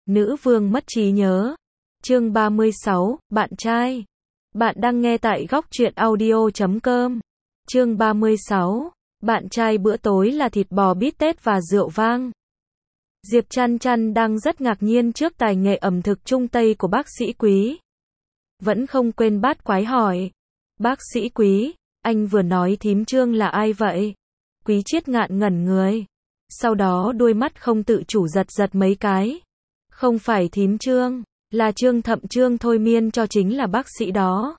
Nữ vương mất trí nhớ. Chương 36, bạn trai. Bạn đang nghe tại góc truyện audio.com. Chương 36, bạn trai bữa tối là thịt bò bít tết và rượu vang. Diệp Chăn Chăn đang rất ngạc nhiên trước tài nghệ ẩm thực Trung Tây của bác sĩ Quý. Vẫn không quên bát quái hỏi. Bác sĩ Quý, anh vừa nói thím Trương là ai vậy? Quý Triết ngạn ngẩn người. Sau đó đôi mắt không tự chủ giật giật mấy cái. Không phải thím Trương, là Trương Thậm Trương thôi miên cho chính là bác sĩ đó.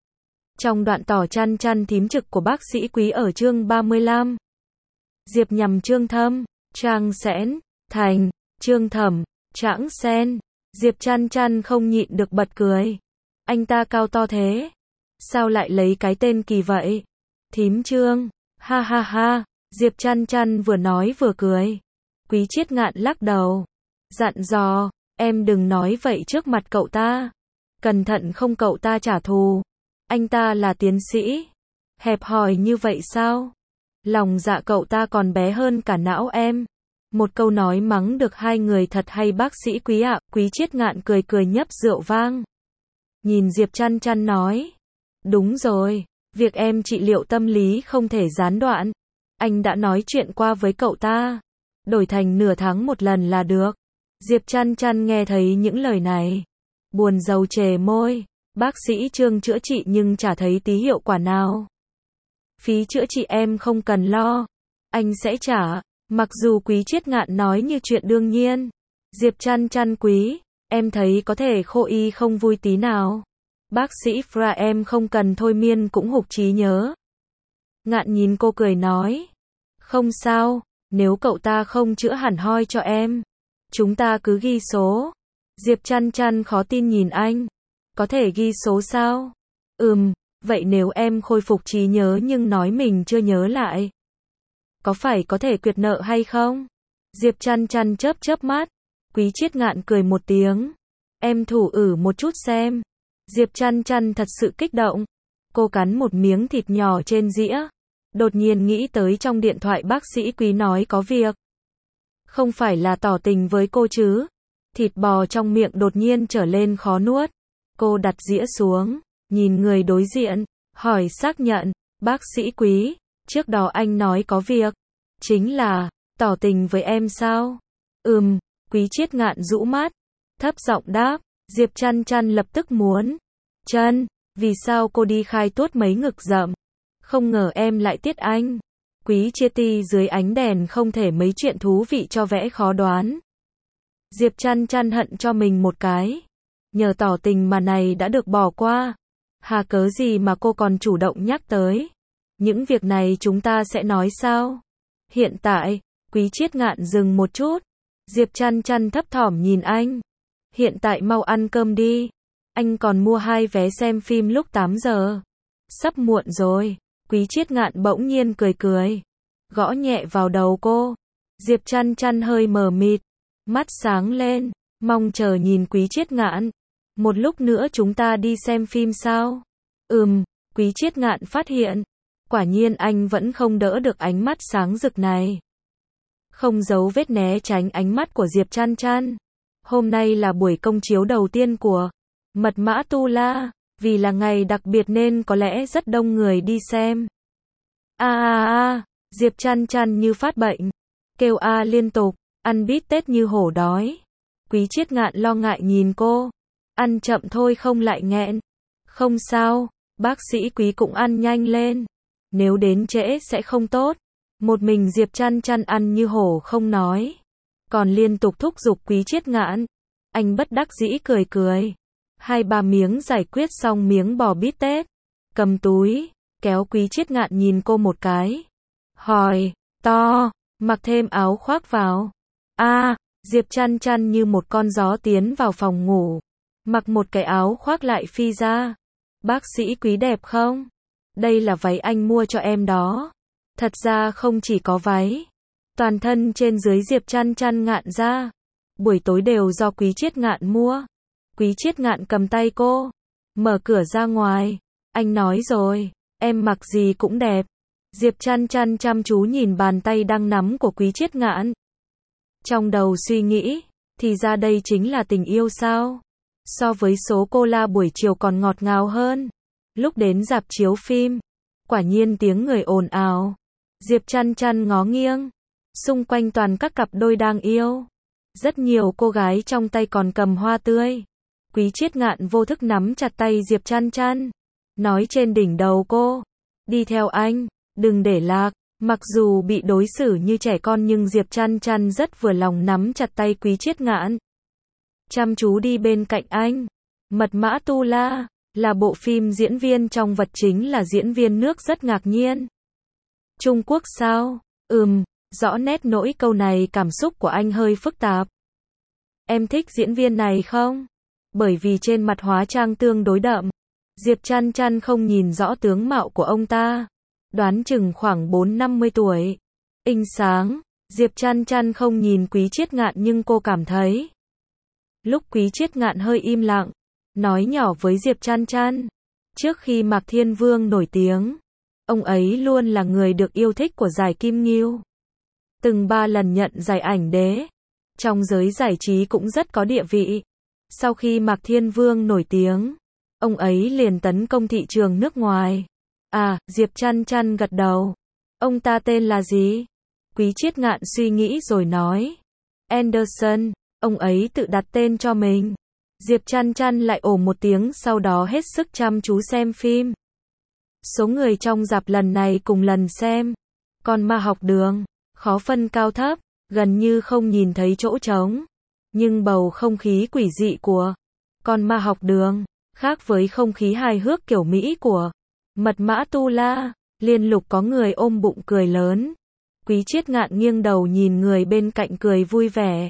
Trong đoạn tỏ Chăn Chăn thím trực của bác sĩ Quý ở chương 35. Diệp nhằm Trương Thâm, Trang Sẽn, Thành, Trương Thẩm, Trãng Sen. Diệp Chăn Chăn không nhịn được bật cười. Anh ta cao to thế. Sao lại lấy cái tên kỳ vậy? Thím Trương, ha ha ha. Diệp Chăn Chăn vừa nói vừa cười. Quý Triết ngạn lắc đầu. Dặn dò, em đừng nói vậy trước mặt cậu ta. Cẩn thận không cậu ta trả thù. Anh ta là tiến sĩ. Hẹp hòi như vậy sao? Lòng dạ cậu ta còn bé hơn cả não em. Một câu nói mắng được hai người thật hay bác sĩ Quý ạ. Quý Triết ngạn cười cười nhấp rượu vang. Nhìn Diệp Chăn Chăn nói. Đúng rồi, việc em trị liệu tâm lý không thể gián đoạn. Anh đã nói chuyện qua với cậu ta. Đổi thành nửa tháng một lần là được. Diệp Chăn Chăn nghe thấy những lời này. Buồn rầu chề môi. Bác sĩ Trương chữa trị nhưng chả thấy tí hiệu quả nào. Phí chữa trị em không cần lo. Anh sẽ trả. Mặc dù Quý Triết ngạn nói như chuyện đương nhiên. Diệp Chăn Chăn Quý, em thấy có thể khô y không vui tí nào. Bác sĩ Fra em không cần thôi miên cũng hụt trí nhớ. Ngạn nhìn cô cười nói. Không sao, nếu cậu ta không chữa hẳn hoi cho em. Chúng ta cứ ghi số. Diệp Chăn Chăn khó tin nhìn anh. Có thể ghi số sao? Vậy nếu em khôi phục trí nhớ nhưng nói mình chưa nhớ lại. Có phải có thể quyệt nợ hay không? Diệp Chăn Chăn chớp chớp mắt. Quý Triết ngạn cười một tiếng. Em thử một chút xem. Diệp Chăn Chăn thật sự kích động. Cô cắn một miếng thịt nhỏ trên dĩa. Đột nhiên nghĩ tới trong điện thoại bác sĩ Quý nói có việc. Không phải là tỏ tình với cô chứ? Thịt bò trong miệng đột nhiên trở lên khó nuốt. Cô đặt dĩa xuống, nhìn người đối diện, hỏi xác nhận, bác sĩ Quý, trước đó anh nói có việc. Chính là, tỏ tình với em sao? Quý Triết ngạn rũ mắt, thấp giọng đáp. Diệp Chăn Chăn lập tức muốn. Chân, vì sao cô đi khai tuốt mấy ngực rậm? Không ngờ em lại tiết anh. Quý Triết ti dưới ánh đèn không thể mấy chuyện thú vị cho vẽ khó đoán. Diệp Chăn Chăn hận cho mình một cái. Nhờ tỏ tình mà này đã được bỏ qua. Hà cớ gì mà cô còn chủ động nhắc tới. Những việc này chúng ta sẽ nói sau. Hiện tại, Quý Triết ngạn dừng một chút. Diệp Chăn Chăn thấp thỏm nhìn anh. Hiện tại mau ăn cơm đi. Anh còn mua 2 vé xem phim lúc 8 giờ. Sắp muộn rồi. Quý Triết ngạn bỗng nhiên cười cười. Gõ nhẹ vào đầu cô. Diệp Chăn Chăn hơi mờ mịt. Mắt sáng lên. Mong chờ nhìn Quý Triết ngạn. Một lúc nữa chúng ta đi xem phim sao? Quý Triết ngạn phát hiện. Quả nhiên anh vẫn không đỡ được ánh mắt sáng rực này. Không giấu vết né tránh ánh mắt của Diệp Chăn Chăn. Hôm nay là buổi công chiếu đầu tiên của Mật mã Tu La. Vì là ngày đặc biệt nên có lẽ rất đông người đi xem. Diệp Chăn Chăn như phát bệnh. Kêu liên tục. Ăn bít tết như hổ đói. Quý Triết ngạn lo ngại nhìn cô. Ăn chậm thôi không lại nghẹn. Không sao, bác sĩ Quý cũng ăn nhanh lên. Nếu đến trễ sẽ không tốt. Một mình Diệp Chăn Chăn ăn như hổ không nói. Còn liên tục thúc giục Quý Triết ngạn. Anh bất đắc dĩ cười cười. 2-3 miếng giải quyết xong miếng bò bít tết. Cầm túi, kéo Quý Triết ngạn nhìn cô một cái. Hỏi, to, mặc thêm áo khoác vào. Diệp Chăn Chăn như một con gió tiến vào phòng ngủ. Mặc một cái áo khoác lại phi ra. Bác sĩ Quý đẹp không? Đây là váy anh mua cho em đó. Thật ra không chỉ có váy. Toàn thân trên dưới Diệp Chăn Chăn ngạn ra. Buổi tối đều do Quý Triết ngạn mua. Quý Triết ngạn cầm tay cô. Mở cửa ra ngoài. Anh nói rồi, em mặc gì cũng đẹp. Diệp Chăn Chăn chăm chú nhìn bàn tay đang nắm của Quý Triết ngạn. Trong đầu suy nghĩ, Thì ra đây chính là tình yêu sao? So với số cola buổi chiều còn ngọt ngào hơn. Lúc đến rạp chiếu phim, quả nhiên tiếng người ồn ào. Diệp Chăn Chăn ngó nghiêng, xung quanh toàn các cặp đôi đang yêu. Rất nhiều cô gái trong tay còn cầm hoa tươi. Quý Triết Ngạn vô thức nắm chặt tay Diệp Chăn Chăn, nói trên đỉnh đầu cô, đi theo anh, đừng để lạc. Mặc dù bị đối xử như trẻ con nhưng Diệp Chăn Chăn rất vừa lòng nắm chặt tay Quý Triết Ngạn, chăm chú đi bên cạnh anh. Mật mã Tu La là bộ phim diễn viên trong vật chính là diễn viên nước rất ngạc nhiên. Trung Quốc sao? Rõ nét nỗi câu này cảm xúc của anh hơi phức tạp. Em thích diễn viên này không? Bởi vì trên mặt hóa trang tương đối đậm. Diệp Chăn Chăn không nhìn rõ tướng mạo của ông ta. Đoán chừng khoảng 4-50 tuổi. Inh sáng. Diệp Chăn Chăn không nhìn Quý Triết Ngạn nhưng cô cảm thấy. Lúc Quý Triết Ngạn hơi im lặng, nói nhỏ với Diệp Chăn Chăn. Trước khi Mạc Thiên Vương nổi tiếng, ông ấy luôn là người được yêu thích của giải Kim Ngưu. Từng 3 lần nhận giải ảnh đế. Trong giới giải trí cũng rất có địa vị. Sau khi Mạc Thiên Vương nổi tiếng, ông ấy liền tấn công thị trường nước ngoài. À, Diệp Chăn Chăn gật đầu. Ông ta tên là gì? Quý Triết Ngạn suy nghĩ rồi nói. Anderson, ông ấy tự đặt tên cho mình. Diệp Chăn Chăn lại ồ một tiếng sau đó hết sức chăm chú xem phim. Số người trong rạp lần này cùng lần xem. Còn Ma Học Đường, khó phân cao thấp, gần như không nhìn thấy chỗ trống. Nhưng bầu không khí quỷ dị của Còn Ma Học Đường, khác với không khí hài hước kiểu Mỹ của Mật mã Tu La, liên lục có người ôm bụng cười lớn. Quý Triết Ngạn nghiêng đầu nhìn người bên cạnh cười vui vẻ.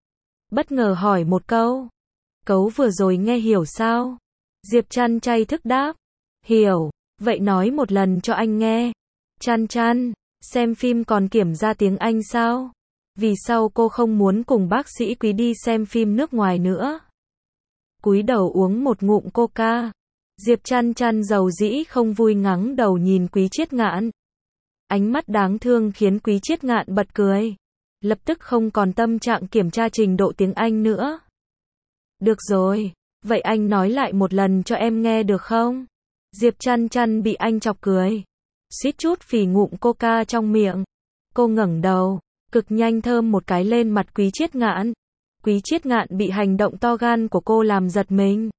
Bất ngờ hỏi một câu. Cấu vừa rồi nghe hiểu sao? Diệp Chăn Chay thức đáp. Hiểu, vậy nói một lần cho anh nghe. Chăn Chăn, xem phim còn kiểm ra tiếng Anh sao? Vì sao cô không muốn cùng bác sĩ Quý đi xem phim nước ngoài nữa? Cúi đầu uống một ngụm coca. Diệp Chăn Chăn dầu dĩ không vui ngắng đầu nhìn Quý Triết Ngạn. Ánh mắt đáng thương khiến Quý Triết Ngạn bật cười. Lập tức không còn tâm trạng kiểm tra trình độ tiếng Anh nữa. Được rồi, vậy anh nói lại một lần cho em nghe được không? Diệp Chăn Chăn bị anh chọc cười. Suýt chút phì ngụm coca trong miệng. Cô ngẩng đầu, cực nhanh thơm một cái lên mặt Quý Triết Ngạn. Quý Triết Ngạn bị hành động to gan của cô làm giật mình.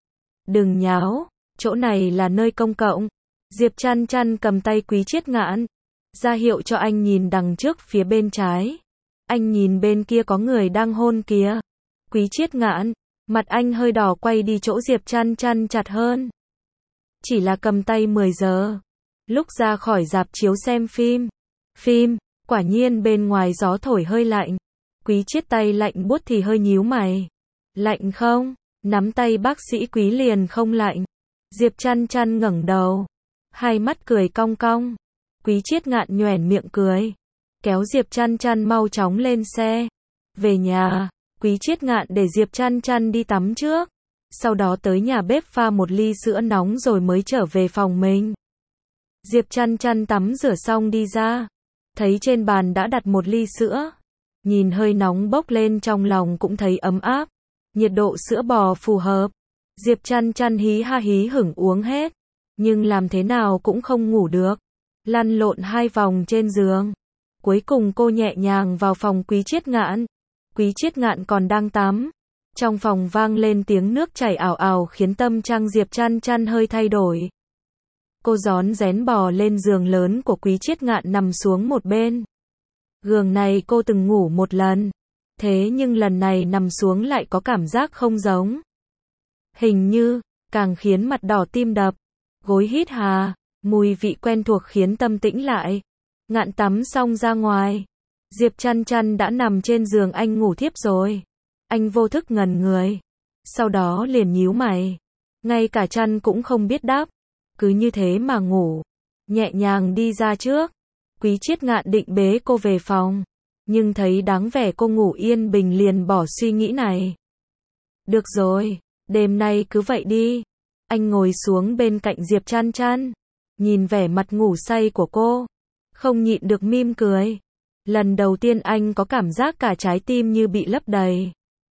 Đừng nháo, chỗ này là nơi công cộng. Diệp Chăn Chăn cầm tay Quý Triết Ngạn, ra hiệu cho anh nhìn đằng trước phía bên trái. Anh nhìn bên kia có người đang hôn kìa. Quý Triết Ngạn, mặt anh hơi đỏ quay đi chỗ Diệp Chăn Chăn chặt hơn. Chỉ là cầm tay 10 giờ. Lúc ra khỏi rạp chiếu xem phim, quả nhiên bên ngoài gió thổi hơi lạnh. Quý Triết tay lạnh buốt thì hơi nhíu mày. Lạnh không? Nắm tay bác sĩ Quý liền không lạnh. Diệp Chăn Chăn ngẩng đầu, hai mắt cười cong cong. Quý Triết Ngạn nhoẻn miệng cười, kéo Diệp Chăn Chăn mau chóng lên xe. Về nhà, Quý Triết Ngạn để Diệp Chăn Chăn đi tắm trước. Sau đó tới nhà bếp pha một ly sữa nóng rồi mới trở về phòng mình. Diệp Chăn Chăn tắm rửa xong đi ra, thấy trên bàn đã đặt một ly sữa. Nhìn hơi nóng bốc lên trong lòng cũng thấy ấm áp. Nhiệt độ sữa bò phù hợp. Diệp Chăn Chăn hí ha hí hửng uống hết. Nhưng làm thế nào cũng không ngủ được. Lăn lộn 2 vòng trên giường. Cuối cùng cô nhẹ nhàng vào phòng Quý Triết Ngạn. Quý Triết Ngạn còn đang tắm. Trong phòng vang lên tiếng nước chảy ào ào khiến tâm trạng Diệp Chăn Chăn hơi thay đổi. Cô rón rén bò lên giường lớn của Quý Triết Ngạn nằm xuống một bên. Giường này cô từng ngủ một lần. Thế nhưng lần này nằm xuống lại có cảm giác không giống. Hình như, càng khiến mặt đỏ tim đập. Gối hít hà, mùi vị quen thuộc khiến tâm tĩnh lại. Ngạn tắm xong ra ngoài. Diệp Chăn Chăn đã nằm trên giường anh ngủ thiếp rồi. Anh vô thức ngẩn người. Sau đó liền nhíu mày. Ngay cả chăn cũng không biết đắp. Cứ như thế mà ngủ. Nhẹ nhàng đi ra trước. Quý Triết Ngạn định bế cô về phòng. Nhưng thấy đáng vẻ cô ngủ yên bình liền bỏ suy nghĩ này. Được rồi, đêm nay cứ vậy đi. Anh ngồi xuống bên cạnh Diệp Chăn Chăn. Nhìn vẻ mặt ngủ say của cô. Không nhịn được mỉm cười. Lần đầu tiên anh có cảm giác cả trái tim như bị lấp đầy.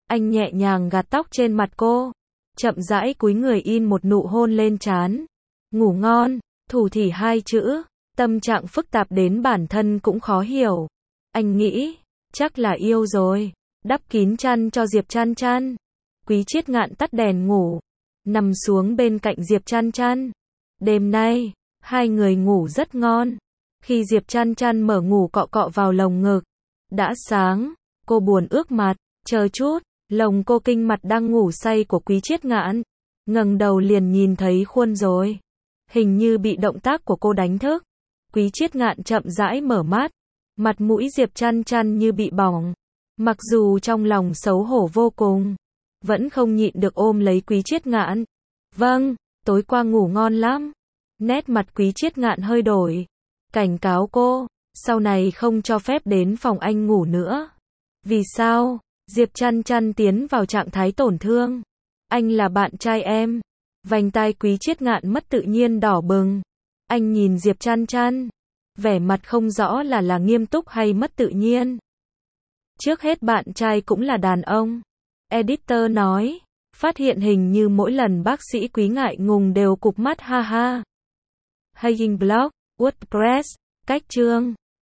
Anh nhẹ nhàng gạt tóc trên mặt cô, chậm rãi cúi người in một nụ hôn lên trán. Ngủ ngon, thủ thỉ hai chữ, tâm trạng phức tạp đến bản thân cũng khó hiểu. Anh nghĩ, chắc là yêu rồi. Đắp kín chăn cho Diệp Chăn Chăn. Quý Triết Ngạn tắt đèn ngủ, nằm xuống bên cạnh Diệp Chăn Chăn. Đêm nay, hai người ngủ rất ngon. Khi Diệp Chăn Chăn mở ngủ cọ cọ vào lồng ngực, đã sáng, cô buồn ướt mặt, chờ chút, lồng cô kinh mặt đang ngủ say của Quý Triết Ngạn, ngẩng đầu liền nhìn thấy khuôn rồi. Hình như bị động tác của cô đánh thức. Quý Triết Ngạn chậm rãi mở mắt, mặt mũi Diệp Chăn Chăn như bị bỏng. Mặc dù trong lòng xấu hổ vô cùng, vẫn không nhịn được ôm lấy Quý Triết Ngạn. Vâng, tối qua ngủ ngon lắm. Nét mặt Quý Triết Ngạn hơi đổi. Cảnh cáo cô, sau này không cho phép đến phòng anh ngủ nữa. Vì sao? Diệp Chăn Chăn tiến vào trạng thái tổn thương. Anh là bạn trai em. Vành tai Quý Triết Ngạn mất tự nhiên đỏ bừng. Anh nhìn Diệp Chăn Chăn, vẻ mặt không rõ là nghiêm túc hay mất tự nhiên. Trước hết bạn trai cũng là đàn ông. Editor nói, phát hiện hình như mỗi lần bác sĩ Quý ngại ngùng đều cụp mắt ha ha. Haying Blog, WordPress, cách chương.